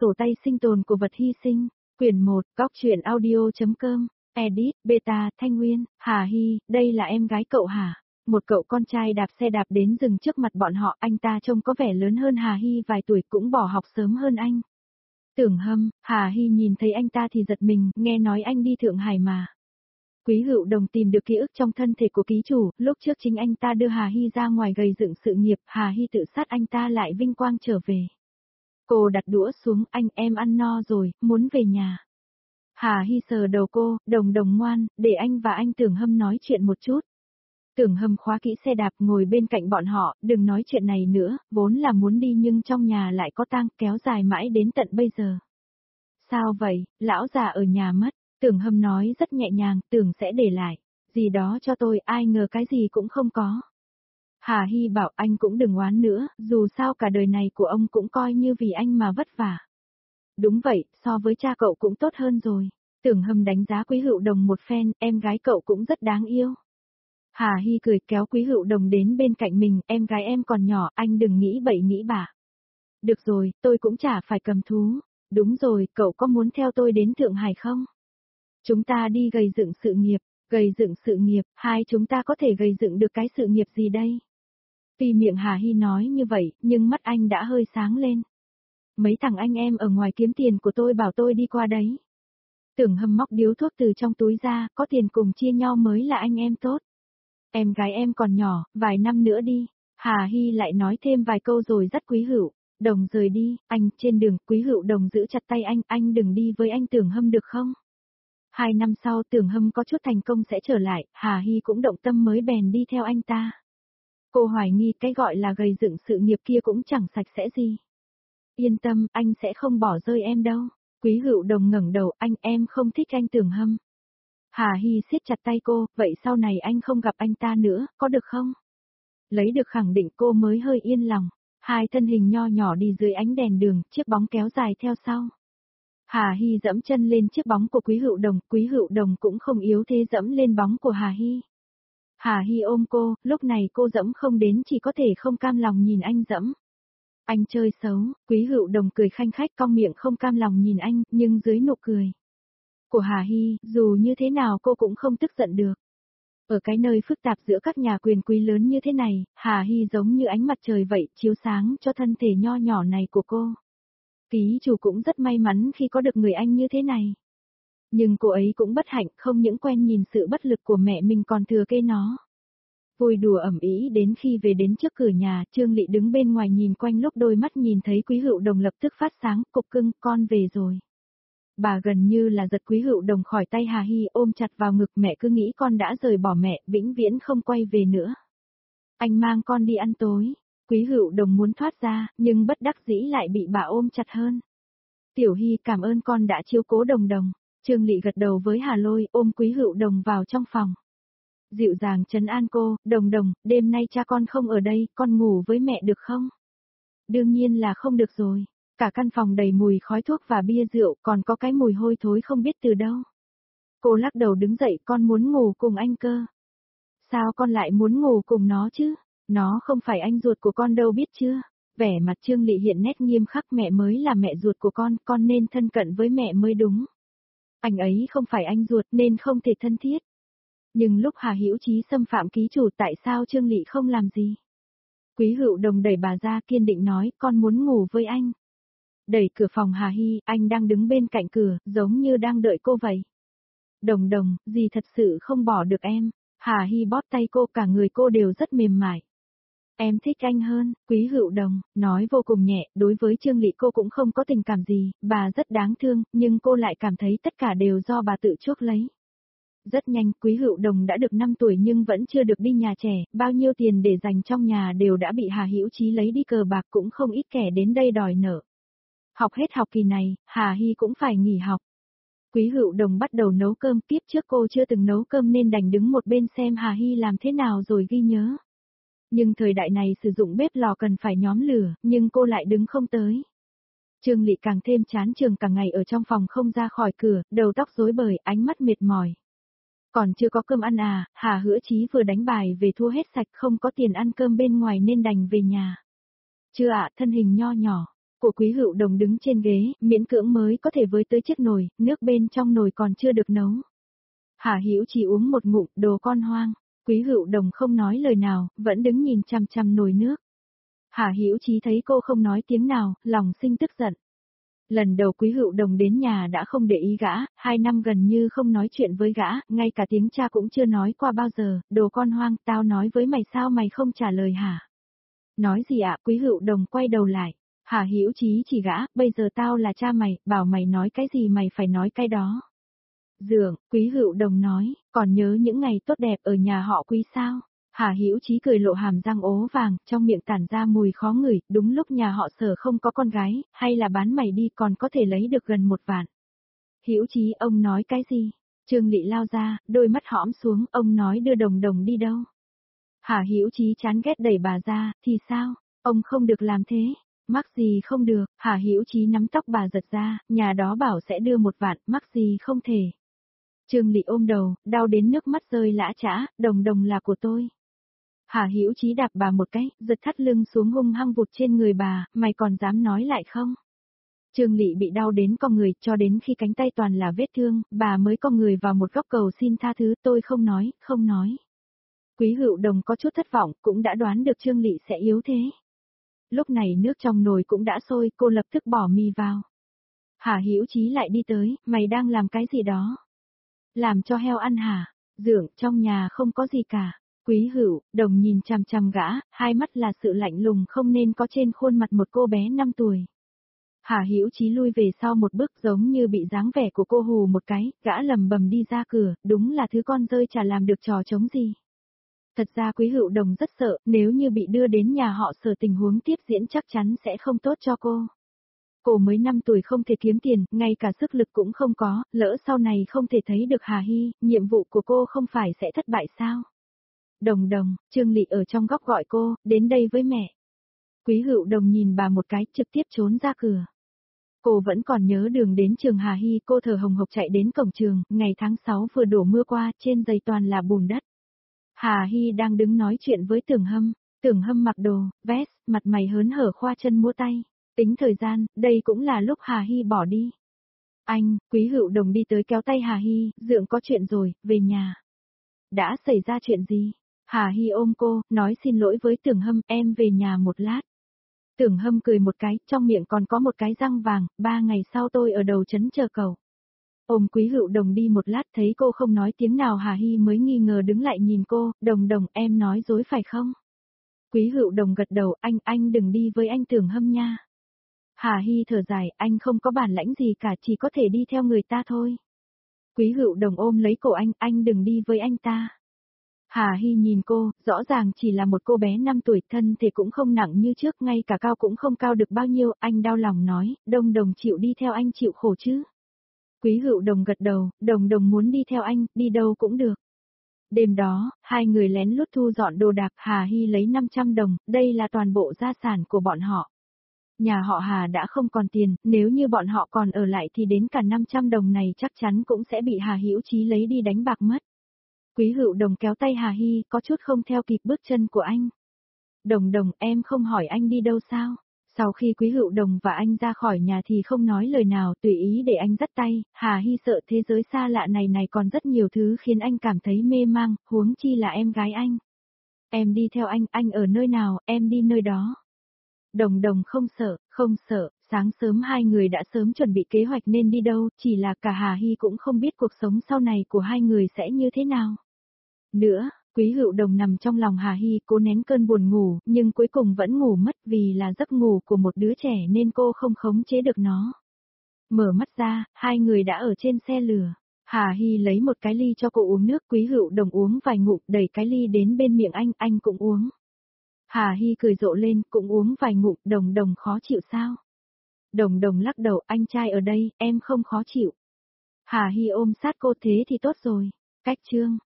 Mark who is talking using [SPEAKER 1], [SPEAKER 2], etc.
[SPEAKER 1] sổ tay sinh tồn của vật hy sinh. Quyển 1, Góc truyện audio.com, edit, beta, Thanh Nguyên, Hà Hy, đây là em gái cậu hả? Một cậu con trai đạp xe đạp đến dừng trước mặt bọn họ, anh ta trông có vẻ lớn hơn Hà Hy vài tuổi, cũng bỏ học sớm hơn anh. Tưởng Hâm, Hà Hy nhìn thấy anh ta thì giật mình, nghe nói anh đi Thượng Hải mà. Quý Hữu Đồng tìm được ký ức trong thân thể của ký chủ, lúc trước chính anh ta đưa Hà Hy ra ngoài gầy dựng sự nghiệp, Hà Hy tự sát anh ta lại vinh quang trở về. Cô đặt đũa xuống, anh em ăn no rồi, muốn về nhà. Hà Hy sờ đầu cô, Đồng Đồng ngoan, để anh và anh Tưởng Hâm nói chuyện một chút. Tưởng Hâm khóa kỹ xe đạp ngồi bên cạnh bọn họ, đừng nói chuyện này nữa, vốn là muốn đi nhưng trong nhà lại có tang, kéo dài mãi đến tận bây giờ. Sao vậy, lão già ở nhà mất, Tưởng Hâm nói rất nhẹ nhàng, Tưởng sẽ để lại, gì đó cho tôi, ai ngờ cái gì cũng không có. Hà Hy bảo anh cũng đừng oán nữa, dù sao cả đời này của ông cũng coi như vì anh mà vất vả. Đúng vậy, so với cha cậu cũng tốt hơn rồi. Tưởng Hâm đánh giá Quý Hữu Đồng một phen, em gái cậu cũng rất đáng yêu. Hà Hy cười kéo Quý Hữu Đồng đến bên cạnh mình, em gái em còn nhỏ, anh đừng nghĩ bậy nghĩ bạ. Được rồi, tôi cũng chả phải cầm thú. Đúng rồi, cậu có muốn theo tôi đến Thượng Hải không? Chúng ta đi gầy dựng sự nghiệp, hai chúng ta có thể gầy dựng được cái sự nghiệp gì đây? Tuy miệng Hà Hy nói như vậy, nhưng mắt anh đã hơi sáng lên. Mấy thằng anh em ở ngoài kiếm tiền của tôi bảo tôi đi qua đấy. Tưởng Hâm móc điếu thuốc từ trong túi ra, có tiền cùng chia nhau mới là anh em tốt. Em gái em còn nhỏ, vài năm nữa đi. Hà Hy lại nói thêm vài câu rồi dắt Quý Hữu Đồng rời đi, anh, trên đường, Quý Hữu Đồng giữ chặt tay anh đừng đi với anh Tưởng Hâm được không? 2 năm sau Tưởng Hâm có chút thành công sẽ trở lại, Hà Hy cũng động tâm mới bèn đi theo anh ta. Cô hoài nghi cái gọi là gầy dựng sự nghiệp kia cũng chẳng sạch sẽ gì. Yên tâm, anh sẽ không bỏ rơi em đâu. Quý Hữu Đồng ngẩng đầu, em không thích anh Tưởng Hâm. Hà Hy siết chặt tay cô, vậy sau này anh không gặp anh ta nữa, có được không? Lấy được khẳng định cô mới hơi yên lòng. Hai thân hình nho nhỏ đi dưới ánh đèn đường, chiếc bóng kéo dài theo sau. Hà Hy dẫm chân lên chiếc bóng của Quý Hữu Đồng cũng không yếu thế dẫm lên bóng của Hà Hy. Hà Hy ôm cô, lúc này cô dẫm không đến chỉ có thể không cam lòng nhìn anh dẫm. Anh chơi xấu, Quý Hữu Đồng cười khanh khách cong miệng không cam lòng nhìn anh, nhưng dưới nụ cười của Hà Hy, dù như thế nào cô cũng không tức giận được. Ở cái nơi phức tạp giữa các nhà quyền quý lớn như thế này, Hà Hy giống như ánh mặt trời vậy, chiếu sáng cho thân thể nho nhỏ này của cô. Ký chủ cũng rất may mắn khi có được người anh như thế này. Nhưng cô ấy cũng bất hạnh, không những quen nhìn sự bất lực của mẹ mình còn thừa kế nó. Vui đùa ẩm ý đến khi về đến trước cửa nhà, Trương Lị đứng bên ngoài nhìn quanh lúc đôi mắt nhìn thấy Quý Hữu Đồng lập tức phát sáng, cục cưng, con về rồi. Bà gần như là giật Quý Hữu Đồng khỏi tay Hà Hy ôm chặt vào ngực, mẹ cứ nghĩ con đã rời bỏ mẹ, vĩnh viễn không quay về nữa. Anh mang con đi ăn tối. Quý Hữu Đồng muốn thoát ra, nhưng bất đắc dĩ lại bị bà ôm chặt hơn. Tiểu Hy cảm ơn con đã chiếu cố Đồng Đồng. Trương Lị gật đầu với Hà Lôi, ôm Quý Hữu Đồng vào trong phòng. Dịu dàng trấn an cô, Đồng Đồng, đêm nay cha con không ở đây, con ngủ với mẹ được không? Đương nhiên là không được rồi. Cả căn phòng đầy mùi khói thuốc và bia rượu, còn có cái mùi hôi thối không biết từ đâu. Cô lắc đầu đứng dậy, con muốn ngủ cùng anh cơ. Sao con lại muốn ngủ cùng nó chứ? Nó không phải anh ruột của con đâu biết chưa? Vẻ mặt Trương Lị hiện nét nghiêm khắc, mẹ mới là mẹ ruột của con nên thân cận với mẹ mới đúng. Anh ấy không phải anh ruột nên không thể thân thiết. Nhưng lúc Hà Hữu Chí xâm phạm ký chủ tại sao Trương Lị không làm gì? Quý Hữu Đồng đẩy bà ra kiên định nói, con muốn ngủ với anh. Đẩy cửa phòng Hà Hy, anh đang đứng bên cạnh cửa, giống như đang đợi cô vậy. Đồng Đồng, dì thật sự không bỏ được em. Hà Hy bóp tay cô, cả người cô đều rất mềm mại. Em thích anh hơn, Quý Hữu Đồng, nói vô cùng nhẹ, đối với Trương Lị cô cũng không có tình cảm gì, bà rất đáng thương, nhưng cô lại cảm thấy tất cả đều do bà tự chuốc lấy. Rất nhanh, Quý Hữu Đồng đã được 5 tuổi nhưng vẫn chưa được đi nhà trẻ, bao nhiêu tiền để dành trong nhà đều đã bị Hà Hữu Chí lấy đi, cờ bạc cũng không ít kẻ đến đây đòi nợ. Học hết học kỳ này, Hà Hy cũng phải nghỉ học. Quý Hữu Đồng bắt đầu nấu cơm, tiếp trước cô chưa từng nấu cơm nên đành đứng một bên xem Hà Hy làm thế nào rồi ghi nhớ. Nhưng thời đại này sử dụng bếp lò cần phải nhóm lửa, nhưng cô lại đứng không tới. Trương Lị càng thêm chán trường, cả ngày ở trong phòng không ra khỏi cửa, đầu tóc rối bời, ánh mắt mệt mỏi. Còn chưa có cơm ăn à, Hà Hữu Chí vừa đánh bài về thua hết sạch, không có tiền ăn cơm bên ngoài nên đành về nhà. Chưa ạ, thân hình nho nhỏ. của Quý Hựu Đồng đứng trên ghế, miễn cưỡng mới có thể với tới chiếc nồi, nước bên trong nồi còn chưa được nấu. Hà Hữu Chí uống một ngụm, đồ con hoang. Quý Hựu Đồng không nói lời nào, vẫn đứng nhìn chằm chằm nồi nước. Hà Hữu Chí thấy cô không nói tiếng nào, lòng sinh tức giận. Lần đầu Quý Hựu Đồng đến nhà đã không để ý gã, 2 năm gần như không nói chuyện với gã, ngay cả tiếng cha cũng chưa nói qua bao giờ, đồ con hoang, tao nói với mày sao mày không trả lời hả? Nói gì ạ? Quý Hựu Đồng quay đầu lại. Hà Hữu Chí chỉ gã, bây giờ tao là cha mày, bảo mày nói cái gì mày phải nói cái đó. Dượng, Quý Hựu Đồng nói, còn nhớ những ngày tốt đẹp ở nhà họ Quý sao? Hà Hữu Chí cười lộ hàm răng ố vàng, trong miệng tản ra mùi khó ngửi, đúng lúc nhà họ Sở không có con gái, hay là bán mày đi còn có thể lấy được gần 1 vạn. Hữu Chí, ông nói cái gì? Trương Lị lao ra, đôi mắt hõm xuống, ông nói đưa Đồng Đồng đi đâu? Hà Hữu Chí chán ghét đẩy bà ra, thì sao? Ông không được làm thế. Mắc gì không được? Hà Hữu Chí nắm tóc bà giật ra, nhà đó bảo sẽ đưa 1 vạn, mắc gì không thể. Trương Lị ôm đầu, đau đến nước mắt rơi lã chã, Đồng Đồng là của tôi. Hà Hữu Chí đạp bà một cái, giật thắt lưng xuống hung hăng vụt trên người bà, mày còn dám nói lại không? Trương Lị bị đau đến cong người, cho đến khi cánh tay toàn là vết thương, bà mới cong người vào một góc cầu xin tha thứ, tôi không nói, không nói. Quý Hựu Đồng có chút thất vọng, cũng đã đoán được Trương Lị sẽ yếu thế. Lúc này nước trong nồi cũng đã sôi, cô lập tức bỏ mì vào. Hà Hữu Chí lại đi tới, mày đang làm cái gì đó? Làm cho heo ăn hả? Dượng, trong nhà không có gì cả. Quý Hựu Đồng nhìn chằm chằm gã, hai mắt là sự lạnh lùng không nên có trên khuôn mặt một cô bé 5 tuổi. Hà Hữu Chí lui về sau một bước giống như bị dáng vẻ của cô hù một cái, gã lầm bầm đi ra cửa, đúng là thứ con rơi chả làm được trò chống gì. Thật ra Quý Hựu Đồng rất sợ, nếu như bị đưa đến nhà họ Sở tình huống tiếp diễn chắc chắn sẽ không tốt cho cô. Cô mới 5 tuổi không thể kiếm tiền, ngay cả sức lực cũng không có, lỡ sau này không thể thấy được Hà Hy, nhiệm vụ của cô không phải sẽ thất bại sao? Đồng Đồng, Trương Lị ở trong góc gọi cô, đến đây với mẹ. Quý Hựu Đồng nhìn bà một cái, trực tiếp trốn ra cửa. Cô vẫn còn nhớ đường đến trường Hà Hy, cô thở hồng hộc chạy đến cổng trường, ngày tháng 6 vừa đổ mưa qua, trên giày toàn là bùn đất. Hà Hy đang đứng nói chuyện với Tưởng Hâm mặc đồ, vest, mặt mày hớn hở khoa chân múa tay. Tính thời gian, đây cũng là lúc Hà Hy bỏ đi. Anh, Quý Hựu Đồng đi tới kéo tay Hà Hy, dượng có chuyện rồi, về nhà. Đã xảy ra chuyện gì? Hà Hy ôm cô, nói xin lỗi với Tưởng Hâm, em về nhà một lát. Tưởng Hâm cười một cái, trong miệng còn có một cái răng vàng, 3 ngày sau tôi ở đầu trấn chờ cậu. Ôm Quý Hựu Đồng đi một lát thấy cô không nói tiếng nào Hà Hy mới nghi ngờ đứng lại nhìn cô, Đồng Đồng em nói dối phải không? Quý Hựu Đồng gật đầu, anh đừng đi với anh Tưởng Hâm nha. Hà Hy thở dài, anh không có bản lãnh gì cả chỉ có thể đi theo người ta thôi. Quý Hựu Đồng ôm lấy cổ anh đừng đi với anh ta. Hà Hy nhìn cô, rõ ràng chỉ là một cô bé 5 tuổi thân thể cũng không nặng như trước ngay cả cao cũng không cao được bao nhiêu, anh đau lòng nói, Đồng Đồng chịu đi theo anh chịu khổ chứ. Quý Hựu Đồng gật đầu, Đồng Đồng muốn đi theo anh, đi đâu cũng được. Đêm đó, hai người lén lút thu dọn đồ đạc, Hà Hy lấy 500 đồng, đây là toàn bộ gia sản của bọn họ. Nhà họ Hà đã không còn tiền, nếu như bọn họ còn ở lại thì đến cả 500 đồng này chắc chắn cũng sẽ bị Hà Hữu Chí lấy đi đánh bạc mất. Quý Hựu Đồng kéo tay Hà Hy, có chút không theo kịp bước chân của anh. Đồng Đồng, em không hỏi anh đi đâu sao? Sau khi Quý Hựu Đồng và anh ra khỏi nhà thì không nói lời nào, tùy ý để anh dắt tay, Hà Hy sợ thế giới xa lạ này còn rất nhiều thứ khiến anh cảm thấy mê mang, huống chi là em gái anh. Em đi theo anh ở nơi nào, em đi nơi đó. Đồng Đồng không sợ, sáng sớm hai người đã sớm chuẩn bị kế hoạch nên đi đâu, chỉ là cả Hà Hy cũng không biết cuộc sống sau này của hai người sẽ như thế nào. Nữa, Quý Hựu Đồng nằm trong lòng Hà Hy cố nén cơn buồn ngủ, nhưng cuối cùng vẫn ngủ mất vì là giấc ngủ của một đứa trẻ nên cô không khống chế được nó. Mở mắt ra, hai người đã ở trên xe lửa. Hà Hy lấy một cái ly cho cô uống nước, Quý Hựu Đồng uống vài ngụm, đẩy cái ly đến bên miệng anh cũng uống. Hà Hy cười rộ lên, cũng uống vài ngụm, Đồng Đồng khó chịu sao? Đồng Đồng lắc đầu, anh trai ở đây, em không khó chịu. Hà Hy ôm sát cô thế thì tốt rồi. Cách chương.